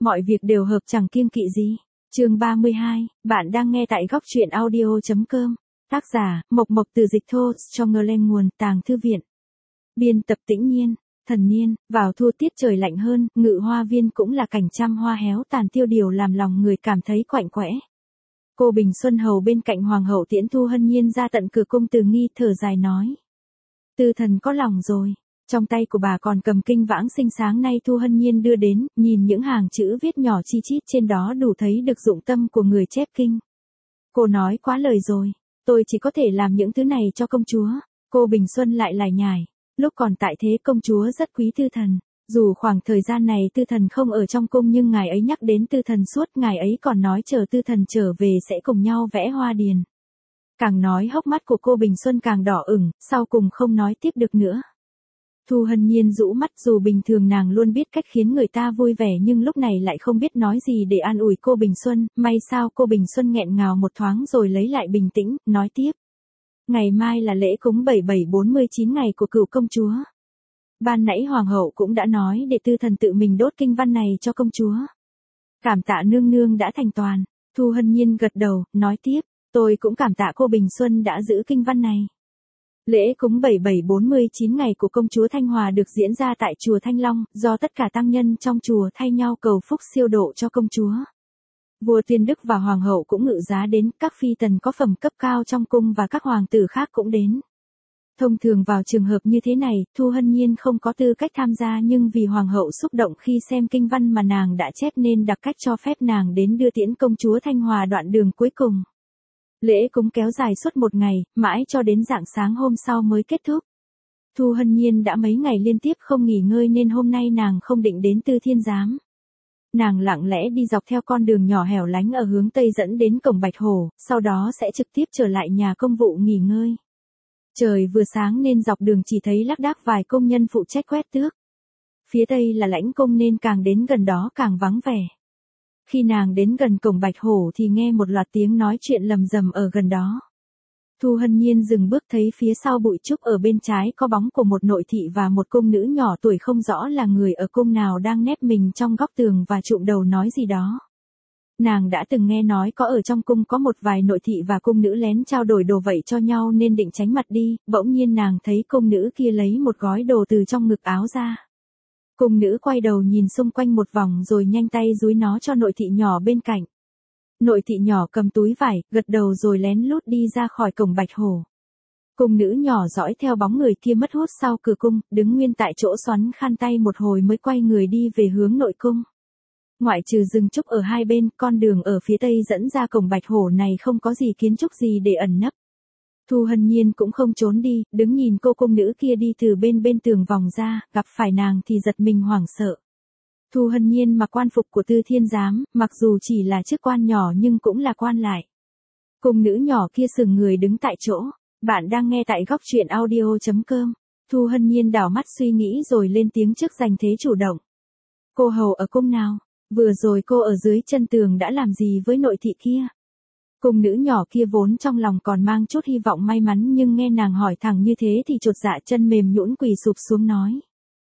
mọi việc đều hợp chẳng kiêng kỵ gì. Chương 32, bạn đang nghe tại góc truyện audio.com. Tác giả, Mộc Mộc từ dịch thô, cho ngơ lên nguồn, Tàng Thư Viện. Biên tập Tĩnh Nhiên, Thần Niên, vào thu tiết trời lạnh hơn, Ngự Hoa Viên cũng là cảnh trăm hoa héo tàn tiêu điều làm lòng người cảm thấy quạnh quẽ. Cô Bình Xuân Hầu bên cạnh Hoàng hậu tiễn Thu Hân Nhiên ra tận cửa cung Từ Nghi thở dài nói. Tư thần có lòng rồi. Trong tay của bà còn cầm kinh vãng sinh sáng nay Thu Hân Nhiên đưa đến, nhìn những hàng chữ viết nhỏ chi chít trên đó đủ thấy được dụng tâm của người chép kinh. Cô nói quá lời rồi, tôi chỉ có thể làm những thứ này cho công chúa. Cô Bình Xuân lại lải nhải, lúc còn tại thế công chúa rất quý tư thần. Dù khoảng thời gian này tư thần không ở trong cung nhưng ngài ấy nhắc đến tư thần suốt, ngài ấy còn nói chờ tư thần trở về sẽ cùng nhau vẽ hoa điền. Càng nói hốc mắt của cô Bình Xuân càng đỏ ửng, sau cùng không nói tiếp được nữa. Thu Hân Nhiên rũ mắt, dù bình thường nàng luôn biết cách khiến người ta vui vẻ nhưng lúc này lại không biết nói gì để an ủi cô Bình Xuân, may sao cô Bình Xuân nghẹn ngào một thoáng rồi lấy lại bình tĩnh, nói tiếp. Ngày mai là lễ cúng 7749 ngày của cửu công chúa. Ban nãy Hoàng hậu cũng đã nói để tư thần tự mình đốt kinh văn này cho công chúa. Cảm tạ nương nương đã thành toàn. Thu Hân Nhiên gật đầu, nói tiếp, tôi cũng cảm tạ cô Bình Xuân đã giữ kinh văn này. Lễ cúng 7749 ngày của công chúa Thanh Hòa được diễn ra tại chùa Thanh Long, do tất cả tăng nhân trong chùa thay nhau cầu phúc siêu độ cho công chúa. Vua Tuyên Đức và Hoàng hậu cũng ngự giá đến, các phi tần có phẩm cấp cao trong cung và các hoàng tử khác cũng đến. Thông thường vào trường hợp như thế này, Thu Hân Nhiên không có tư cách tham gia nhưng vì Hoàng hậu xúc động khi xem kinh văn mà nàng đã chép nên đặc cách cho phép nàng đến đưa tiễn công chúa Thanh Hòa đoạn đường cuối cùng. Lễ cúng kéo dài suốt một ngày, mãi cho đến rạng sáng hôm sau mới kết thúc. Thu Hân Nhiên đã mấy ngày liên tiếp không nghỉ ngơi nên hôm nay nàng không định đến Tư Thiên Giám. Nàng lặng lẽ đi dọc theo con đường nhỏ hẻo lánh ở hướng Tây dẫn đến cổng Bạch Hổ, sau đó sẽ trực tiếp trở lại nhà công vụ nghỉ ngơi. Trời vừa sáng nên dọc đường chỉ thấy lác đác vài công nhân phụ trách quét tước. Phía Tây là lãnh cung nên càng đến gần đó càng vắng vẻ. Khi nàng đến gần cổng Bạch Hổ thì nghe một loạt tiếng nói chuyện lầm rầm ở gần đó. Thu Hân Nhiên dừng bước thấy phía sau bụi trúc ở bên trái có bóng của một nội thị và một cung nữ nhỏ tuổi không rõ là người ở cung nào đang nép mình trong góc tường và trụm đầu nói gì đó. Nàng đã từng nghe nói có ở trong cung có một vài nội thị và cung nữ lén trao đổi đồ vậy cho nhau nên định tránh mặt đi, bỗng nhiên nàng thấy cung nữ kia lấy một gói đồ từ trong ngực áo ra. Cung nữ quay đầu nhìn xung quanh một vòng rồi nhanh tay dúi nó cho nội thị nhỏ bên cạnh. Nội thị nhỏ cầm túi vải, gật đầu rồi lén lút đi ra khỏi cổng Bạch Hổ. Cung nữ nhỏ dõi theo bóng người kia mất hút sau cửa cung, đứng nguyên tại chỗ xoắn khăn tay một hồi mới quay người đi về hướng nội cung. Ngoại trừ rừng trúc ở hai bên, con đường ở phía Tây dẫn ra cổng Bạch Hổ này không có gì kiến trúc gì để ẩn nấp. Thu Hân Nhiên cũng không trốn đi, đứng nhìn cô cung nữ kia đi từ bên tường vòng ra, gặp phải nàng thì giật mình hoảng sợ. Thu Hân Nhiên mặc quan phục của Tư Thiên Giám, mặc dù chỉ là chức quan nhỏ nhưng cũng là quan lại. Cung nữ nhỏ kia sừng người đứng tại chỗ. Bạn đang nghe tại góc truyện audio.com. Thu Hân Nhiên đảo mắt suy nghĩ rồi lên tiếng trước giành thế chủ động. Cô hầu ở cung nào? Vừa rồi cô ở dưới chân tường đã làm gì với nội thị kia? Cung nữ nhỏ kia vốn trong lòng còn mang chút hy vọng may mắn nhưng nghe nàng hỏi thẳng như thế thì chột dạ chân mềm nhũn quỳ sụp xuống nói.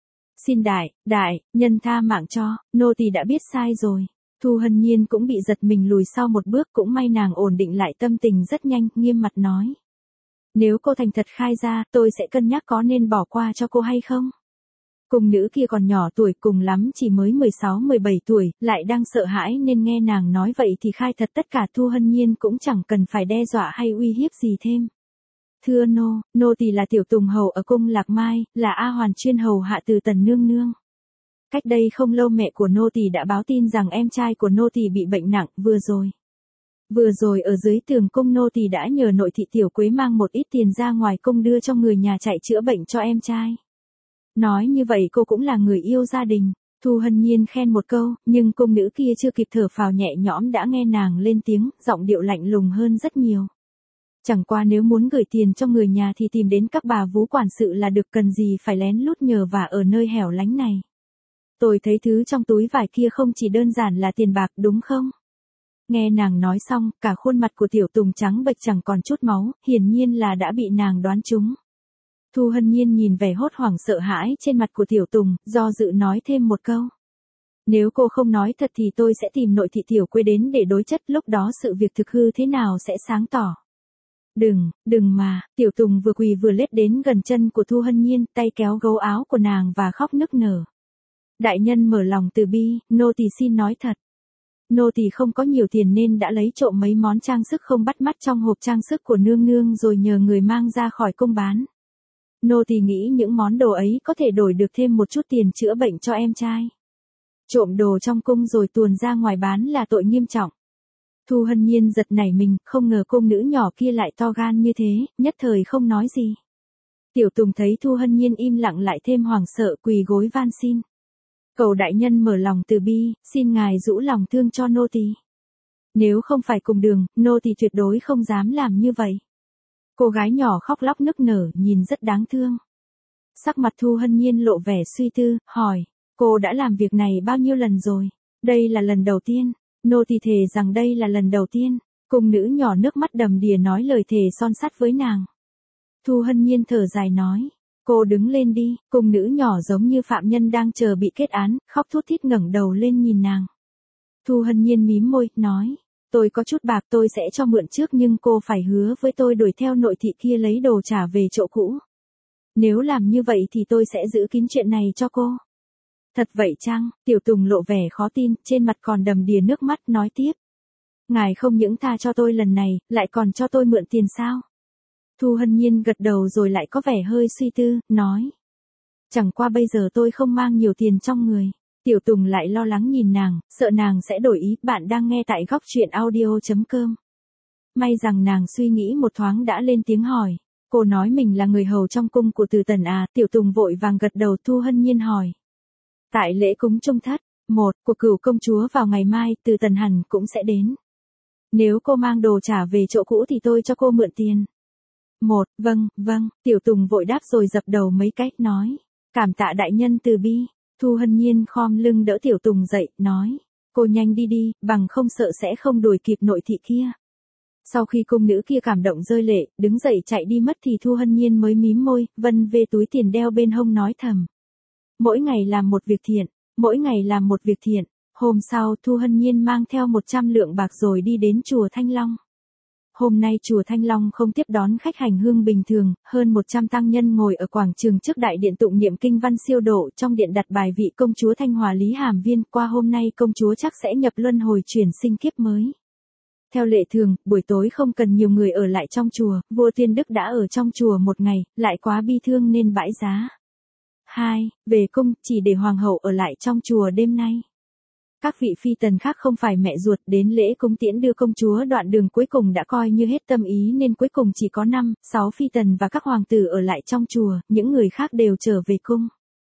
Xin đại, nhân tha mạng cho, nô tỳ đã biết sai rồi. Thu Hân Nhiên cũng bị giật mình lùi sau một bước, cũng may nàng ổn định lại tâm tình rất nhanh, nghiêm mặt nói. Nếu cô thành thật khai ra, tôi sẽ cân nhắc có nên bỏ qua cho cô hay không? Cung nữ kia còn nhỏ tuổi, cùng lắm chỉ mới 16-17 tuổi, lại đang sợ hãi nên nghe nàng nói vậy thì khai thật tất cả. Thu Hân Nhiên cũng chẳng cần phải đe dọa hay uy hiếp gì thêm. Thưa nô tỳ là tiểu tùng hầu ở cung Lạc Mai, là A Hoàn chuyên hầu hạ từ Tần nương nương. Cách đây không lâu mẹ của nô tỳ đã báo tin rằng em trai của nô tỳ bị bệnh nặng, Vừa rồi ở dưới tường cung nô tỳ đã nhờ nội thị Tiểu Quế mang một ít tiền ra ngoài cung đưa cho người nhà chạy chữa bệnh cho em trai. Nói như vậy cô cũng là người yêu gia đình. Thu Hân Nhiên khen một câu, nhưng cung nữ kia chưa kịp thở phào nhẹ nhõm đã nghe nàng lên tiếng, giọng điệu lạnh lùng hơn rất nhiều. Chẳng qua nếu muốn gửi tiền cho người nhà thì tìm đến các bà vú quản sự là được, cần gì phải lén lút nhờ vả ở nơi hẻo lánh này. Tôi thấy thứ trong túi vải kia không chỉ đơn giản là tiền bạc đúng không? Nghe nàng nói xong, cả khuôn mặt của tiểu tùng trắng bệch chẳng còn chút máu, hiển nhiên là đã bị nàng đoán trúng. Thu Hân Nhiên nhìn vẻ hốt hoảng sợ hãi trên mặt của tiểu tùng, do dự nói thêm một câu. Nếu cô không nói thật thì tôi sẽ tìm nội thị tiểu quê đến để đối chất, lúc đó sự việc thực hư thế nào sẽ sáng tỏ. Đừng mà, Tiểu Tùng vừa quỳ vừa lết đến gần chân của Thu Hân Nhiên, tay kéo gấu áo của nàng và khóc nức nở. Đại nhân mở lòng từ bi, nô tỳ xin nói thật. Nô tỳ không có nhiều tiền nên đã lấy trộm mấy món trang sức không bắt mắt trong hộp trang sức của nương nương rồi nhờ người mang ra khỏi cung bán. Nô tỳ nghĩ những món đồ ấy có thể đổi được thêm một chút tiền chữa bệnh cho em trai. Trộm đồ trong cung rồi tuồn ra ngoài bán là tội nghiêm trọng. Thu Hân Nhiên giật nảy mình, không ngờ cung nữ nhỏ kia lại to gan như thế, nhất thời không nói gì. Tiểu Tùng thấy Thu Hân Nhiên im lặng lại thêm hoảng sợ, quỳ gối van xin. Cầu đại nhân mở lòng từ bi, xin ngài rũ lòng thương cho nô tỳ. Nếu không phải cùng đường, nô tỳ tuyệt đối không dám làm như vậy. Cô gái nhỏ khóc lóc nức nở, nhìn rất đáng thương. Sắc mặt Thu Hân Nhiên lộ vẻ suy tư, hỏi, cô đã làm việc này bao nhiêu lần rồi? Đây là lần đầu tiên. Nô tỳ thề rằng đây là lần đầu tiên. Cung nữ nhỏ nước mắt đầm đìa nói lời thề son sắt với nàng. Thu Hân Nhiên thở dài nói, cô đứng lên đi. Cung nữ nhỏ giống như phạm nhân đang chờ bị kết án, khóc thút thít ngẩng đầu lên nhìn nàng. Thu Hân Nhiên mím môi, nói, tôi có chút bạc tôi sẽ cho mượn trước nhưng cô phải hứa với tôi đuổi theo nội thị kia lấy đồ trả về chỗ cũ. Nếu làm như vậy thì tôi sẽ giữ kín chuyện này cho cô. Thật vậy chăng? Tiểu Tùng lộ vẻ khó tin, trên mặt còn đầm đìa nước mắt, nói tiếp. Ngài không những tha cho tôi lần này, lại còn cho tôi mượn tiền sao? Thu Hân Nhiên gật đầu rồi lại có vẻ hơi suy tư, nói. Chẳng qua bây giờ tôi không mang nhiều tiền trong người. Tiểu Tùng lại lo lắng nhìn nàng, sợ nàng sẽ đổi ý. Bạn đang nghe tại góc truyện audio.com. May rằng nàng suy nghĩ một thoáng đã lên tiếng hỏi. Cô nói mình là người hầu trong cung của Từ Tần à? Tiểu Tùng vội vàng gật đầu. Thu Hân Nhiên hỏi. Tại lễ cúng trung thất, của Cửu công chúa vào ngày mai, Từ Tần hẳn cũng sẽ đến. Nếu cô mang đồ trả về chỗ cũ thì tôi cho cô mượn tiền. Vâng, Tiểu Tùng vội đáp rồi dập đầu mấy cách, nói. Cảm tạ đại nhân từ bi. Thu Hân Nhiên khom lưng đỡ Tiểu Tùng dậy, nói. Cô nhanh đi đi, bằng không sợ sẽ không đuổi kịp nội thị kia. Sau khi cung nữ kia cảm động rơi lệ, đứng dậy chạy đi mất thì Thu Hân Nhiên mới mím môi, vân về túi tiền đeo bên hông nói thầm. Mỗi ngày làm một việc thiện. Hôm sau Thu Hân Nhiên mang theo 100 lượng bạc rồi đi đến chùa Thanh Long. Hôm nay chùa Thanh Long không tiếp đón khách hành hương bình thường, hơn 100 tăng nhân ngồi ở quảng trường trước đại điện tụng niệm kinh văn siêu độ, trong điện đặt bài vị công chúa Thanh Hòa Lý Hàm Viên, qua hôm nay công chúa chắc sẽ nhập luân hồi chuyển sinh kiếp mới. Theo lệ thường, buổi tối không cần nhiều người ở lại trong chùa, vua Tiên Đức đã ở trong chùa một ngày, lại quá bi thương nên bãi giá. 2. Về cung, chỉ để hoàng hậu ở lại trong chùa đêm nay. Các vị phi tần khác không phải mẹ ruột, đến lễ cúng tiễn đưa công chúa đoạn đường cuối cùng đã coi như hết tâm ý nên cuối cùng chỉ có 5-6 phi tần và các hoàng tử ở lại trong chùa, những người khác đều trở về cung.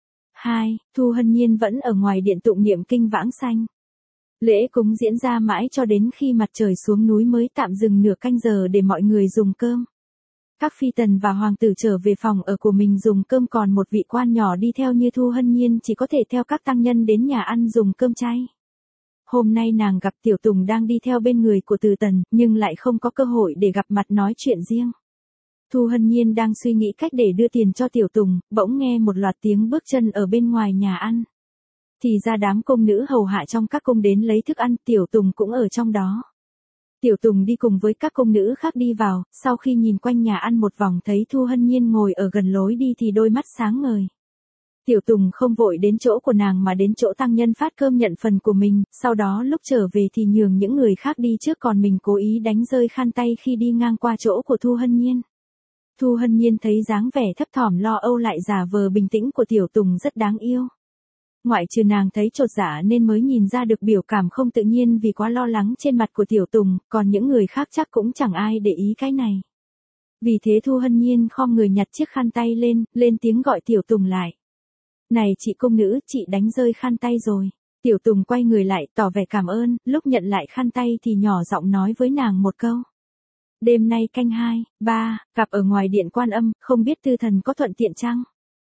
2. Thu Hân Nhiên vẫn ở ngoài điện tụng niệm kinh vãng sanh. Lễ cúng diễn ra mãi cho đến khi mặt trời xuống núi mới tạm dừng nửa canh giờ để mọi người dùng cơm. Các phi tần và hoàng tử trở về phòng ở của mình dùng cơm, còn một vị quan nhỏ đi theo như Thu Hân Nhiên chỉ có thể theo các tăng nhân đến nhà ăn dùng cơm chay. Hôm nay nàng gặp Tiểu Tùng đang đi theo bên người của Từ Tần, nhưng lại không có cơ hội để gặp mặt nói chuyện riêng. Thu Hân Nhiên đang suy nghĩ cách để đưa tiền cho Tiểu Tùng, bỗng nghe một loạt tiếng bước chân ở bên ngoài nhà ăn. Thì ra đám cung nữ hầu hạ trong các cung đến lấy thức ăn, Tiểu Tùng cũng ở trong đó. Tiểu Tùng đi cùng với các cung nữ khác đi vào, sau khi nhìn quanh nhà ăn một vòng thấy Thu Hân Nhiên ngồi ở gần lối đi thì đôi mắt sáng ngời. Tiểu Tùng không vội đến chỗ của nàng mà đến chỗ tăng nhân phát cơm nhận phần của mình, sau đó lúc trở về thì nhường những người khác đi trước, còn mình cố ý đánh rơi khăn tay khi đi ngang qua chỗ của Thu Hân Nhiên. Thu Hân Nhiên thấy dáng vẻ thấp thỏm lo âu lại giả vờ bình tĩnh của Tiểu Tùng rất đáng yêu. Ngoại trừ nàng thấy chột dạ nên mới nhìn ra được biểu cảm không tự nhiên vì quá lo lắng trên mặt của Tiểu Tùng, còn những người khác chắc cũng chẳng ai để ý cái này. Vì thế Thu Hân Nhiên khom người nhặt chiếc khăn tay lên tiếng gọi Tiểu Tùng lại. Này chị cung nữ, chị đánh rơi khăn tay rồi. Tiểu Tùng quay người lại tỏ vẻ cảm ơn, lúc nhận lại khăn tay thì nhỏ giọng nói với nàng một câu. Đêm nay canh 2, 3, gặp ở ngoài điện Quan Âm, không biết tư thần có thuận tiện chăng?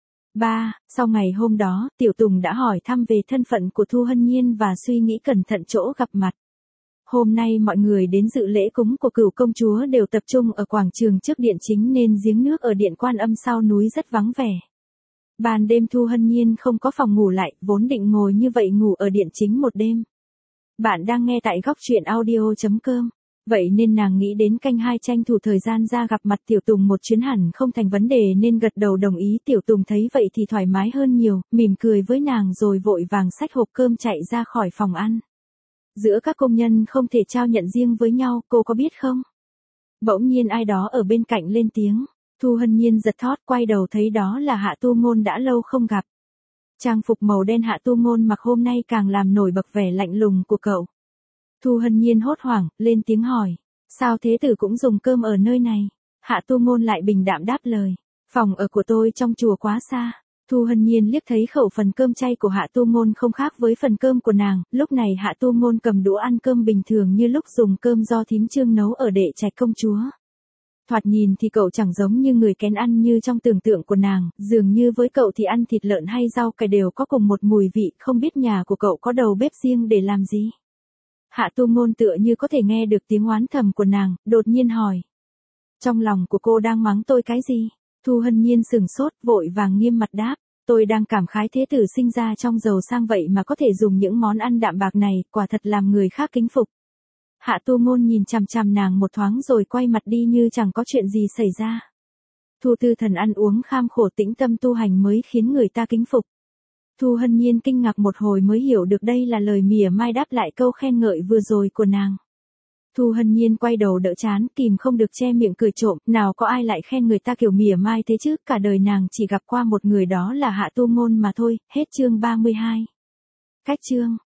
3. Sau ngày hôm đó, Tiểu Tùng đã hỏi thăm về thân phận của Thu Hân Nhiên và suy nghĩ cẩn thận chỗ gặp mặt. Hôm nay mọi người đến dự lễ cúng của Cửu công chúa đều tập trung ở quảng trường trước điện chính nên giếng nước ở điện Quan Âm sau núi rất vắng vẻ. Ban đêm Thu Hân Nhiên không có phòng ngủ lại, vốn định ngồi như vậy ngủ ở điện chính một đêm. Bạn đang nghe tại góc truyện audio.com. Vậy nên nàng nghĩ đến canh 2 tranh thủ thời gian ra gặp mặt Tiểu Tùng một chuyến hẳn không thành vấn đề nên gật đầu đồng ý. Tiểu Tùng thấy vậy thì thoải mái hơn nhiều, mỉm cười với nàng rồi vội vàng xách hộp cơm chạy ra khỏi phòng ăn. Giữa các công nhân không thể trao nhận riêng với nhau, cô có biết không? Bỗng nhiên ai đó ở bên cạnh lên tiếng. Thu Hân Nhiên giật thót quay đầu thấy đó là Hạ Tu Ngôn đã lâu không gặp. Trang phục màu đen Hạ Tu Ngôn mặc hôm nay càng làm nổi bật vẻ lạnh lùng của cậu. Thu Hân Nhiên hốt hoảng, lên tiếng hỏi. Sao thế tử cũng dùng cơm ở nơi này? Hạ Tu Ngôn lại bình đạm đáp lời. Phòng ở của tôi trong chùa quá xa. Thu Hân Nhiên liếc thấy khẩu phần cơm chay của Hạ Tu Ngôn không khác với phần cơm của nàng. Lúc này Hạ Tu Ngôn cầm đũa ăn cơm bình thường như lúc dùng cơm do thím Trương nấu ở Đệ Trạch Công Chúa. Thoạt nhìn thì cậu chẳng giống như người kén ăn như trong tưởng tượng của nàng, dường như với cậu thì ăn thịt lợn hay rau cải đều có cùng một mùi vị, không biết nhà của cậu có đầu bếp riêng để làm gì. Hạ Tu Ngôn tựa như có thể nghe được tiếng oán thầm của nàng, đột nhiên hỏi. Trong lòng của cô đang mắng tôi cái gì? Thu Hân Nhiên sửng sốt, vội vàng nghiêm mặt đáp. Tôi đang cảm khái thế tử sinh ra trong giàu sang vậy mà có thể dùng những món ăn đạm bạc này, quả thật làm người khác kính phục. Hạ Tu Ngôn nhìn chằm chằm nàng một thoáng rồi quay mặt đi như chẳng có chuyện gì xảy ra. Thu Tư Thần ăn uống kham khổ tĩnh tâm tu hành mới khiến người ta kính phục. Thu Hân Nhiên kinh ngạc một hồi mới hiểu được đây là lời mỉa mai đáp lại câu khen ngợi vừa rồi của nàng. Thu Hân Nhiên quay đầu đỡ chán, kìm không được che miệng cười trộm, nào có ai lại khen người ta kiểu mỉa mai thế chứ, cả đời nàng chỉ gặp qua một người đó là Hạ Tu Ngôn mà thôi. Hết chương 32. Cách chương